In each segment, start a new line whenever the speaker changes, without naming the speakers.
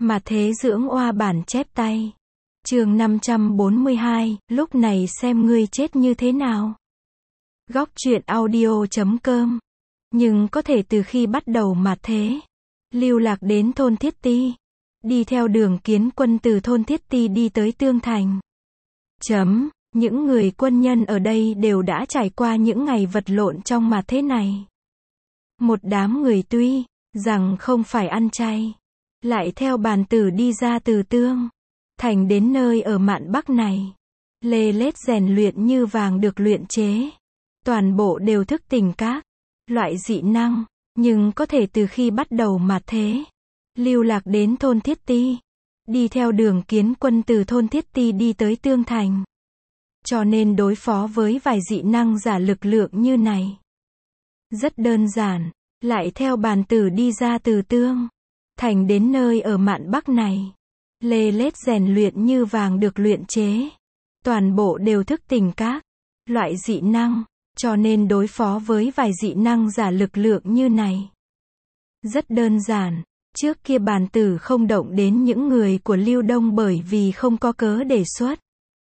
Mà thế dưỡng oa bản chép tay. Chương 542, lúc này xem ngươi chết như thế nào. Góc truyện audio.com. Nhưng có thể từ khi bắt đầu mà thế, lưu lạc đến thôn Thiết Ti, đi theo đường Kiến Quân từ thôn Thiết Ti đi tới Tương Thành. Những người quân nhân ở đây đều đã trải qua những ngày vật lộn trong mà thế này. Một đám người tuy rằng không phải ăn chay, lại theo bàn tử đi ra từ Tương Thành đến nơi ở mạn Bắc này, lê lết rèn luyện như vàng được luyện chế. Toàn bộ đều thức tỉnh các loại dị năng, nhưng có thể từ khi bắt đầu mà thế, lưu lạc đến thôn Thiết Ti, đi theo đường Kiến Quân từ thôn Thiết Ti đi tới Tương Thành. Cho nên đối phó với vài dị năng giả lực lượng như này rất đơn giản, lại theo bàn tử đi ra từ Tương Thành đến nơi ở mạn Bắc này, lê lết rèn luyện như vàng được luyện chế. Toàn bộ đều thức tỉnh các loại dị năng, cho nên đối phó với vài dị năng giả lực lượng như này rất đơn giản. Trước kia bàn tử không động đến những người của Lưu Đông bởi vì không có cớ để xuất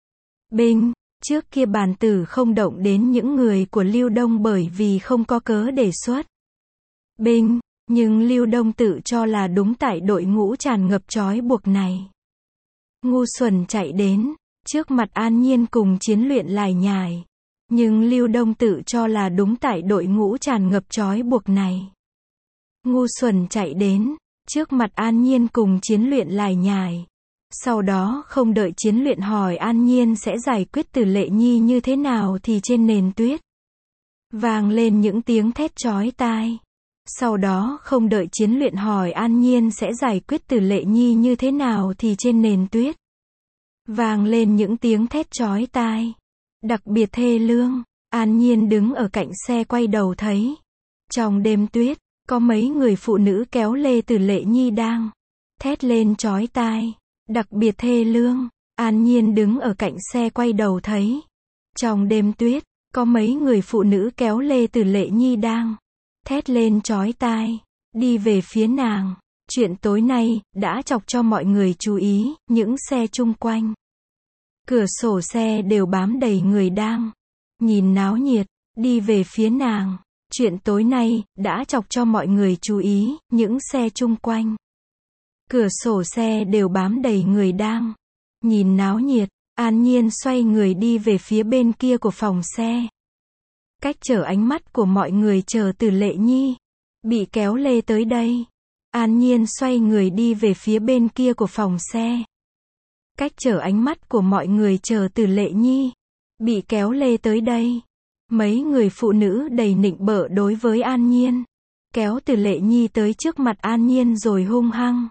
binh. Trước kia bàn tử không động đến những người của Lưu Đông bởi vì không có cớ để xuất binh. Nhưng Lưu Đông tự cho là đúng tại đội ngũ tràn ngập trói buộc này. Ngu xuẩn chạy đến trước mặt An Nhiên cùng chiến luyện lải nhải. Nhưng Lưu Đông tự cho là đúng tại đội ngũ tràn ngập trói buộc này. Ngu xuẩn chạy đến trước mặt An Nhiên cùng chiến luyện lải nhải. Sau đó không đợi chiến luyện hỏi An Nhiên sẽ giải quyết Tử Lệ Nhi như thế nào thì trên nền tuyết vang lên những tiếng thét chói tai. Sau đó không đợi chiến luyện hỏi An Nhiên sẽ giải quyết Tử Lệ Nhi như thế nào thì trên nền tuyết vang lên những tiếng thét chói tai. Đặc biệt thê lương. An Nhiên đứng ở cạnh xe quay đầu thấy trong đêm tuyết có mấy người phụ nữ kéo lê Tử Lệ Nhi đang thét lên chói tai. Đặc biệt thê lương. An Nhiên đứng ở cạnh xe quay đầu thấy trong đêm tuyết có mấy người phụ nữ kéo lê Tử Lệ Nhi đang thét lên chói tai, đi về phía nàng. Chuyện tối nay đã chọc cho mọi người chú ý. Những xe chung quanh cửa sổ xe đều bám đầy người đang nhìn náo nhiệt, đi về phía nàng. Chuyện tối nay đã chọc cho mọi người chú ý. Những xe chung quanh cửa sổ xe đều bám đầy người đang nhìn náo nhiệt. An Nhiên xoay người đi về phía bên kia của phòng xe. Cách trở ánh mắt của mọi người chờ Tử Lệ Nhi bị kéo lê tới đây. An Nhiên xoay người đi về phía bên kia của phòng xe. Cách trở ánh mắt của mọi người chờ Tử Lệ Nhi bị kéo lê tới đây. Mấy người phụ nữ đầy nịnh bợ đối với An Nhiên, kéo Tử Lệ Nhi tới trước mặt An Nhiên rồi hung hăng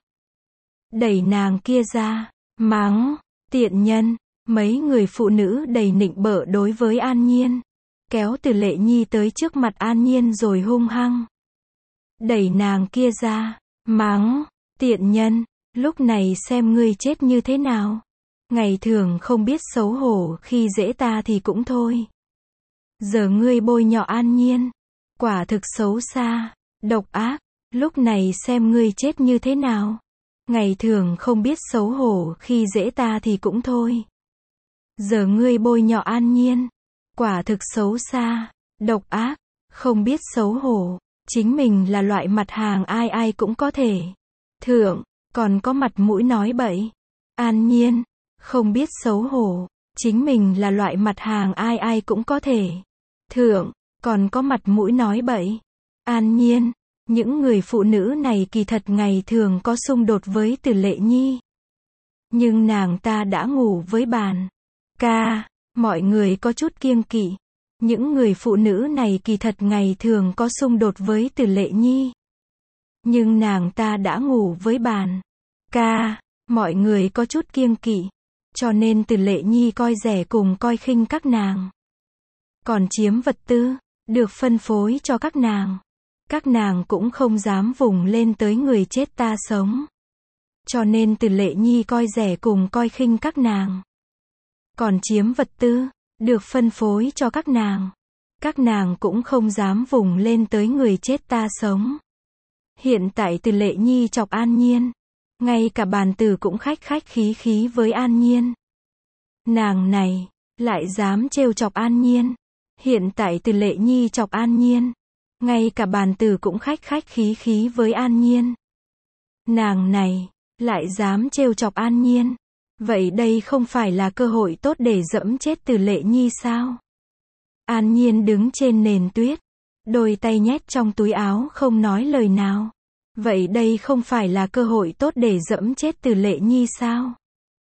đẩy nàng kia ra, mắng, tiện nhân. Mấy người phụ nữ đầy nịnh bợ đối với An Nhiên, kéo Tử Lệ Nhi tới trước mặt An Nhiên rồi hung hăng đẩy nàng kia ra, mắng, tiện nhân. Lúc này xem ngươi chết như thế nào. Ngày thường không biết xấu hổ khi dễ ta thì cũng thôi. Giờ ngươi bôi nhọ An Nhiên, quả thực xấu xa, độc ác. Lúc này xem ngươi chết như thế nào. Ngày thường không biết xấu hổ khi dễ ta thì cũng thôi. Giờ ngươi bôi nhọ An Nhiên, quả thực xấu xa, độc ác, không biết xấu hổ. Chính mình là loại mặt hàng ai ai cũng có thể thưởng, còn có mặt mũi nói bậy. An Nhiên, không biết xấu hổ. Chính mình là loại mặt hàng ai ai cũng có thể thưởng, còn có mặt mũi nói bậy. An Nhiên, những người phụ nữ này kỳ thật ngày thường có xung đột với Tử Lệ Nhi. Nhưng nàng ta đã ngủ với bàn ca, mọi người có chút kiêng kỵ. Những người phụ nữ này kỳ thật ngày thường có xung đột với Tử Lệ Nhi. Nhưng nàng ta đã ngủ với bàn ca, mọi người có chút kiêng kỵ. Cho nên Tử Lệ Nhi coi rẻ cùng coi khinh các nàng. Còn chiếm vật tư được phân phối cho các nàng. Các nàng cũng không dám vùng lên tới người chết ta sống. Cho nên Tử Lệ Nhi coi rẻ cùng coi khinh các nàng. Còn chiếm vật tư được phân phối cho các nàng. Các nàng cũng không dám vùng lên tới người chết ta sống. Hiện tại Tử Lệ Nhi chọc An Nhiên, Ngay cả bàn tử cũng khách khách khí khí với An Nhiên. Nàng này, lại dám trêu chọc An Nhiên. Hiện tại Từ Lệ Nhi chọc An Nhiên. Ngay cả bàn tử cũng khách khách khí khí với An Nhiên. Nàng này, lại dám trêu chọc An Nhiên. Vậy đây không phải là cơ hội tốt để dẫm chết Từ Lệ Nhi sao? An Nhiên đứng trên nền tuyết. Đôi tay nhét trong túi áo không nói lời nào. Vậy đây không phải là cơ hội tốt để dẫm chết Từ Lệ Nhi sao?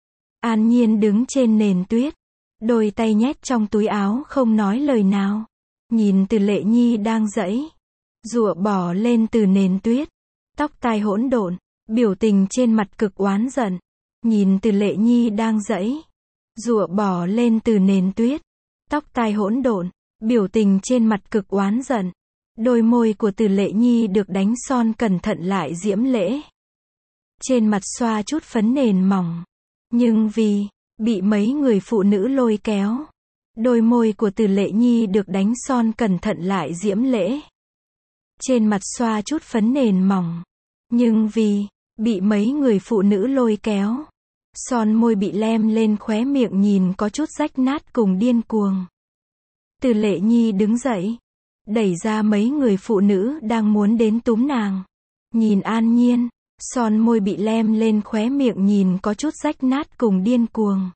An Nhiên đứng trên nền tuyết. Đôi tay nhét trong túi áo không nói lời nào. Nhìn Từ Lệ Nhi đang giãy giụa bò lên từ nền tuyết. Tóc tai hỗn độn. Biểu tình trên mặt cực oán giận. Nhìn Từ Lệ Nhi đang giãy giụa bò lên từ nền tuyết. Tóc tai hỗn độn. Biểu tình trên mặt cực oán giận. Đôi môi của Từ Lệ Nhi được đánh son cẩn thận lại diễm lễ. Trên mặt xoa chút phấn nền mỏng. Nhưng vì bị mấy người phụ nữ lôi kéo, đôi môi của Từ Lệ Nhi được đánh son cẩn thận lại diễm lễ. Trên mặt xoa chút phấn nền mỏng. Nhưng vì bị mấy người phụ nữ lôi kéo, son môi bị lem lên khóe miệng nhìn có chút rách nát cùng điên cuồng. Từ Lệ Nhi đứng dậy, đẩy ra mấy người phụ nữ đang muốn đến túm nàng. Nhìn An Nhiên, son môi bị lem lên khóe miệng nhìn có chút rách nát cùng điên cuồng.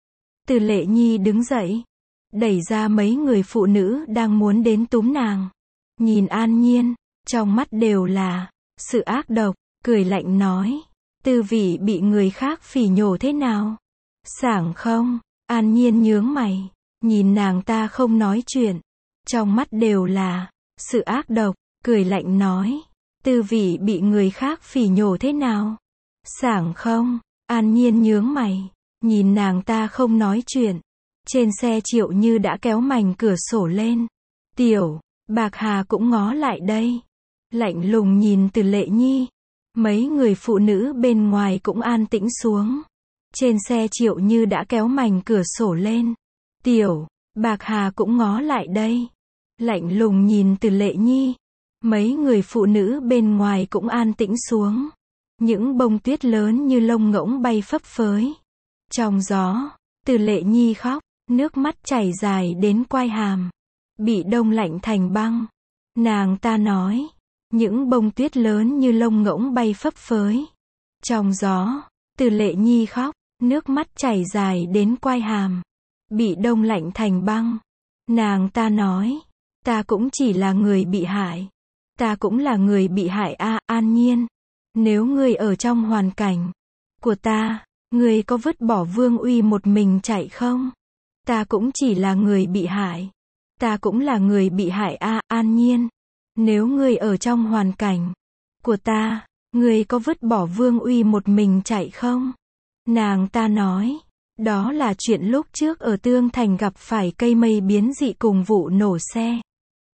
Từ Lệ Nhi đứng dậy, đẩy ra mấy người phụ nữ đang muốn đến túm nàng. Nhìn An Nhiên, trong mắt đều là sự ác độc, cười lạnh nói: tư vị bị người khác phỉ nhổ thế nào? Sảng không? An Nhiên nhướng mày, nhìn nàng ta không nói chuyện. Trong mắt đều là sự ác độc, cười lạnh nói: tư vị bị người khác phỉ nhổ thế nào? Sảng không? An Nhiên nhướng mày, nhìn nàng ta không nói chuyện. Trên xe Triệu Như đã kéo mảnh cửa sổ lên. Tiểu Bạc Hà cũng ngó lại đây, lạnh lùng nhìn Từ Lệ Nhi. Mấy người phụ nữ bên ngoài cũng an tĩnh xuống. Trên xe Triệu Như đã kéo mảnh cửa sổ lên. Tiểu Bạc Hà cũng ngó lại đây, lạnh lùng nhìn Từ Lệ Nhi. Mấy người phụ nữ bên ngoài cũng an tĩnh xuống. Những bông tuyết lớn như lông ngỗng bay phấp phới trong gió. Từ Lệ Nhi khóc, nước mắt chảy dài đến quai hàm. Bị đông lạnh thành băng. Nàng ta nói, những bông tuyết lớn như lông ngỗng bay phấp phới trong gió. Từ Lệ Nhi khóc, nước mắt chảy dài đến quai hàm. Bị đông lạnh thành băng. Nàng ta nói, ta cũng chỉ là người bị hại. Ta cũng là người bị hại a, An Nhiên. Nếu ngươi ở trong hoàn cảnh của ta, ngươi có vứt bỏ Vương Uy một mình chạy không? Ta cũng chỉ là người bị hại. Ta cũng là người bị hại a, An Nhiên. Nếu ngươi ở trong hoàn cảnh của ta, ngươi có vứt bỏ Vương Uy một mình chạy không? Nàng ta nói, đó là chuyện lúc trước ở Tương Thành gặp phải cây mây biến dị cùng vụ nổ xe.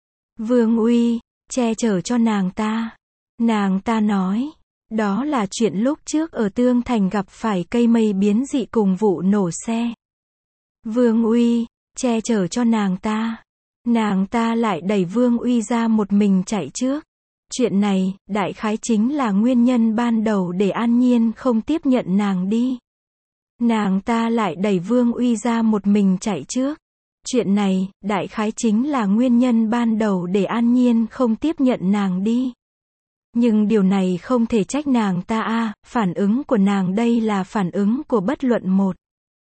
Vương Uy che chở cho nàng ta. Nàng ta nói, đó là chuyện lúc trước ở Tương Thành gặp phải cây mây biến dị cùng vụ nổ xe. Vương Uy che chở cho nàng ta. Nàng ta lại đẩy Vương Uy ra một mình chạy trước. Chuyện này, đại khái chính là nguyên nhân ban đầu để An Nhiên không tiếp nhận nàng đi. Nàng ta lại đẩy Vương Uy ra một mình chạy trước. Chuyện này, đại khái chính là nguyên nhân ban đầu để An Nhiên không tiếp nhận nàng đi. Nhưng điều này không thể trách nàng ta a, phản ứng của nàng đây là phản ứng của bất luận một.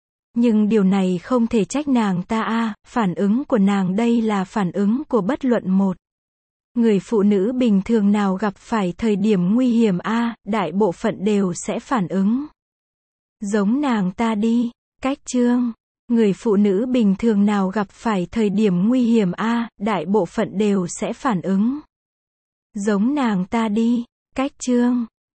Nhưng điều này không thể trách nàng ta a, phản ứng của nàng đây là phản ứng của bất luận một. Người phụ nữ bình thường nào gặp phải thời điểm nguy hiểm a, đại bộ phận đều sẽ phản ứng giống nàng ta đi. Cách chương. Người phụ nữ bình thường nào gặp phải thời điểm nguy hiểm a, đại bộ phận đều sẽ phản ứng giống nàng ta đi. Cách chương.